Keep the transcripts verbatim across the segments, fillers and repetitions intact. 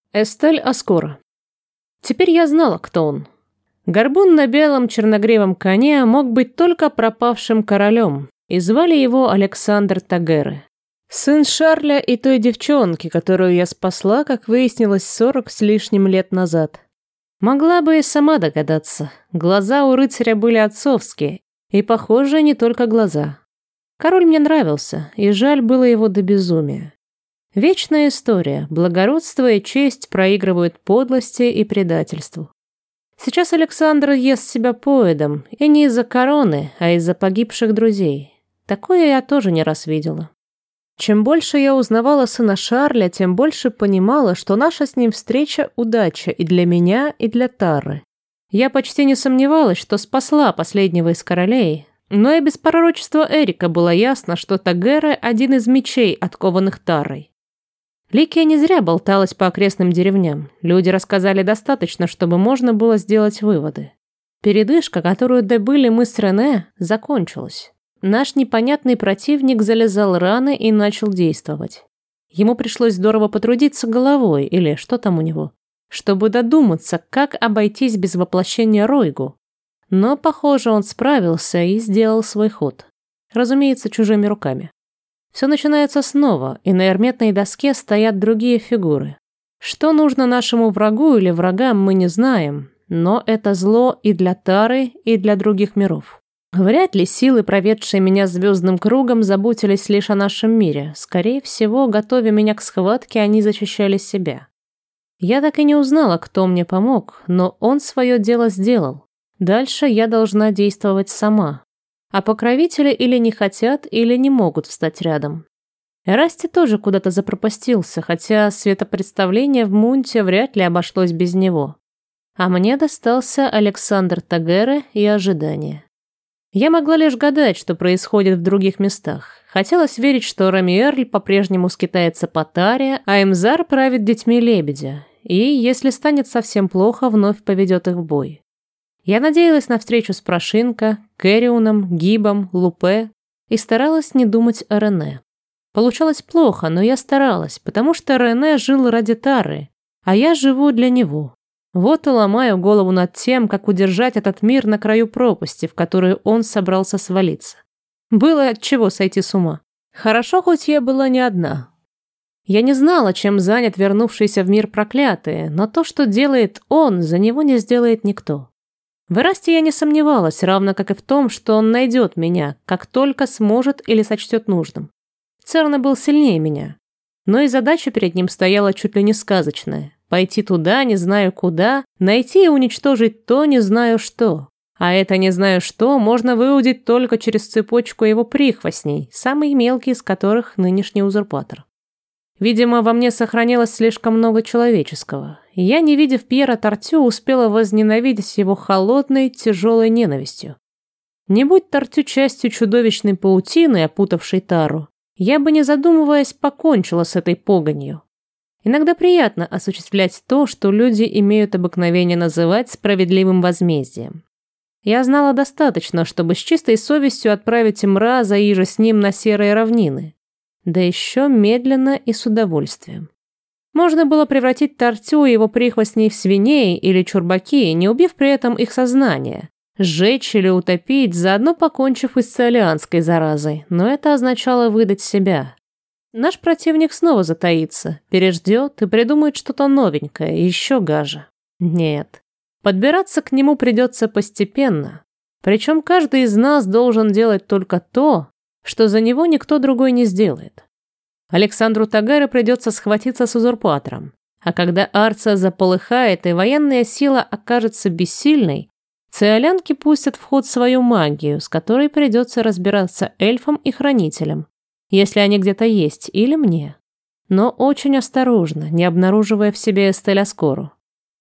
Эстель Аскора. Теперь я знала, кто он. Горбун на белом черногривом коне мог быть только пропавшим королем, и звали его Александр Тагеры. Сын Шарля и той девчонки, которую я спасла, как выяснилось, сорок с лишним лет назад. Могла бы и сама догадаться. Глаза у рыцаря были отцовские, и, похоже, не только глаза. Король мне нравился, и жаль было его до безумия. Вечная история. Благородство и честь проигрывают подлости и предательству. Сейчас Александр ест себя поедом, и не из-за короны, а из-за погибших друзей. Такое я тоже не раз видела. Чем больше я узнавала сына Шарля, тем больше понимала, что наша с ним встреча – удача и для меня, и для Тары. Я почти не сомневалась, что спасла последнего из королей, но и без пророчества Эрика было ясно, что Тагеры – один из мечей, откованных Тарой. Ликия не зря болталась по окрестным деревням. Люди рассказали достаточно, чтобы можно было сделать выводы. Передышка, которую добыли мы с Рене, закончилась. Наш непонятный противник залезал раны и начал действовать. Ему пришлось здорово потрудиться головой, или что там у него, чтобы додуматься, как обойтись без воплощения Ройгу. Но, похоже, он справился и сделал свой ход. Разумеется, чужими руками. Все начинается снова, и на эрметной доске стоят другие фигуры. Что нужно нашему врагу или врагам, мы не знаем, но это зло и для Тары, и для других миров. Вряд ли силы, проведшие меня звездным кругом, заботились лишь о нашем мире. Скорее всего, готовя меня к схватке, они защищали себя. Я так и не узнала, кто мне помог, но он свое дело сделал. Дальше я должна действовать сама. А покровители или не хотят, или не могут встать рядом. Эрасти тоже куда-то запропастился, хотя светопредставление в Мунте вряд ли обошлось без него. А мне достался Александр Тагеры и ожидание. Я могла лишь гадать, что происходит в других местах. Хотелось верить, что Рамиэрль по-прежнему скитается по Таре, а Эмзар правит детьми лебедя, и, если станет совсем плохо, вновь поведет их в бой. Я надеялась на встречу с Прошинко, Кэриуном, Гибом, Лупе и старалась не думать о Рене. Получалось плохо, но я старалась, потому что Рене жил ради Тары, а я живу для него. Вот и ломаю голову над тем, как удержать этот мир на краю пропасти, в которую он собрался свалиться. Было от чего сойти с ума. Хорошо, хоть я была не одна. Я не знала, чем занят вернувшийся в мир проклятый, но то, что делает он, за него не сделает никто. В Эрасте я не сомневалась, равно как и в том, что он найдет меня, как только сможет или сочтет нужным. Церна был сильнее меня, но и задача перед ним стояла чуть ли не сказочная. Пойти туда, не знаю куда, найти и уничтожить то, не знаю что. А это не знаю что можно выудить только через цепочку его прихвостней, самый мелкий из которых нынешний узурпатор. Видимо, во мне сохранилось слишком много человеческого. И я, не видев Пьера Тартю, успела возненавидеть его холодной, тяжелой ненавистью. Не будь Тартю частью чудовищной паутины, опутавшей Тару, я бы, не задумываясь, покончила с этой погонью. Иногда приятно осуществлять то, что люди имеют обыкновение называть справедливым возмездием. Я знала достаточно, чтобы с чистой совестью отправить Мраза и же с ним на серые равнины. Да еще медленно и с удовольствием. Можно было превратить Тартю и его прихвостней в свиней или чурбаки, не убив при этом их сознание, сжечь или утопить, заодно покончив и с циолианской заразой, но это означало выдать себя. Наш противник снова затаится, переждет и придумает что-то новенькое, еще гаже. Нет, подбираться к нему придется постепенно. Причем каждый из нас должен делать только то, что за него никто другой не сделает. Александру Тагеры придется схватиться с узурпатором, а когда Арция заполыхает и военная сила окажется бессильной, циолянки пустят в ход свою магию, с которой придется разбираться эльфам и хранителям, если они где-то есть, или мне. Но очень осторожно, не обнаруживая в себе Эстель Аскору.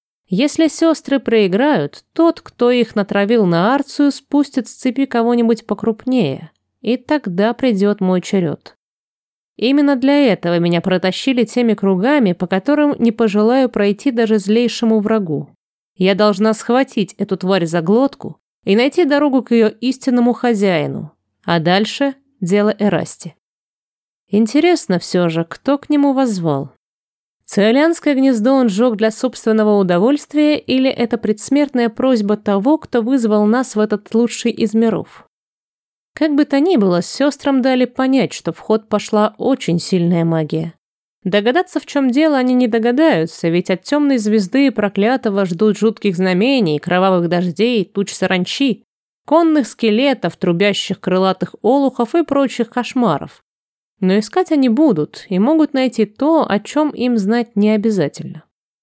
Если сестры проиграют, тот, кто их натравил на Арцию, спустит с цепи кого-нибудь покрупнее, и тогда придет мой черед. Именно для этого меня протащили теми кругами, по которым не пожелаю пройти даже злейшему врагу. Я должна схватить эту тварь за глотку и найти дорогу к ее истинному хозяину, а дальше дело Эрасти. Интересно все же, кто к нему воззвал. Циолянское гнездо он сжег для собственного удовольствия или это предсмертная просьба того, кто вызвал нас в этот лучший из миров? Как бы то ни было, сестрам дали понять, что в ход пошла очень сильная магия. Догадаться, в чем дело, они не догадаются, ведь от темной звезды и проклятого ждут жутких знамений, кровавых дождей, туч саранчи, конных скелетов, трубящих крылатых олухов и прочих кошмаров. Но искать они будут и могут найти то, о чем им знать не обязательно.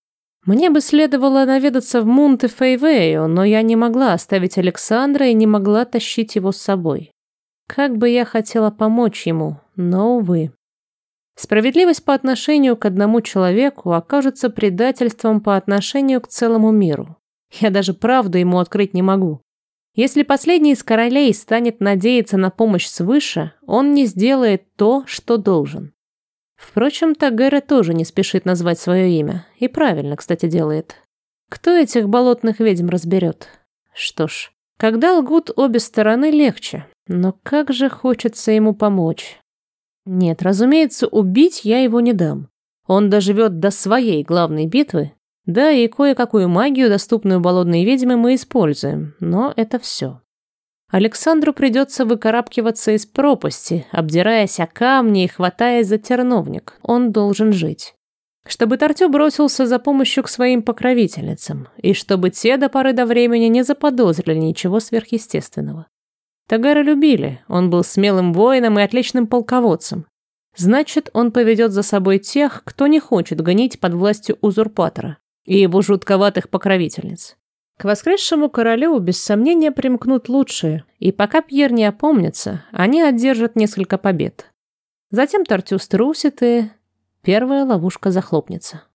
Мне бы следовало наведаться в Мунте-Фейвею, но я не могла оставить Александра и не могла тащить его с собой. Как бы я хотела помочь ему, но, увы. Справедливость по отношению к одному человеку окажется предательством по отношению к целому миру. Я даже правду ему открыть не могу. Если последний из королей станет надеяться на помощь свыше, он не сделает то, что должен. Впрочем, Тагера тоже не спешит назвать свое имя. И правильно, кстати, делает. Кто этих болотных ведьм разберет? Что ж, когда лгут обе стороны, легче. Но как же хочется ему помочь. Нет, разумеется, убить я его не дам. Он доживет до своей главной битвы. Да, и кое-какую магию, доступную болотной ведьме, мы используем, но это все. Александру придется выкарабкиваться из пропасти, обдираясь о камни и хватаясь за терновник. Он должен жить. Чтобы Тартю бросился за помощью к своим покровительницам, и чтобы те до поры до времени не заподозрили ничего сверхъестественного. Тагера любили, он был смелым воином и отличным полководцем. Значит, он поведет за собой тех, кто не хочет гонить под властью узурпатора и его жутковатых покровительниц. К воскресшему королю без сомнения примкнут лучшие, и пока Пьер не опомнится, они одержат несколько побед. Затем Тартю струсит, и первая ловушка захлопнется.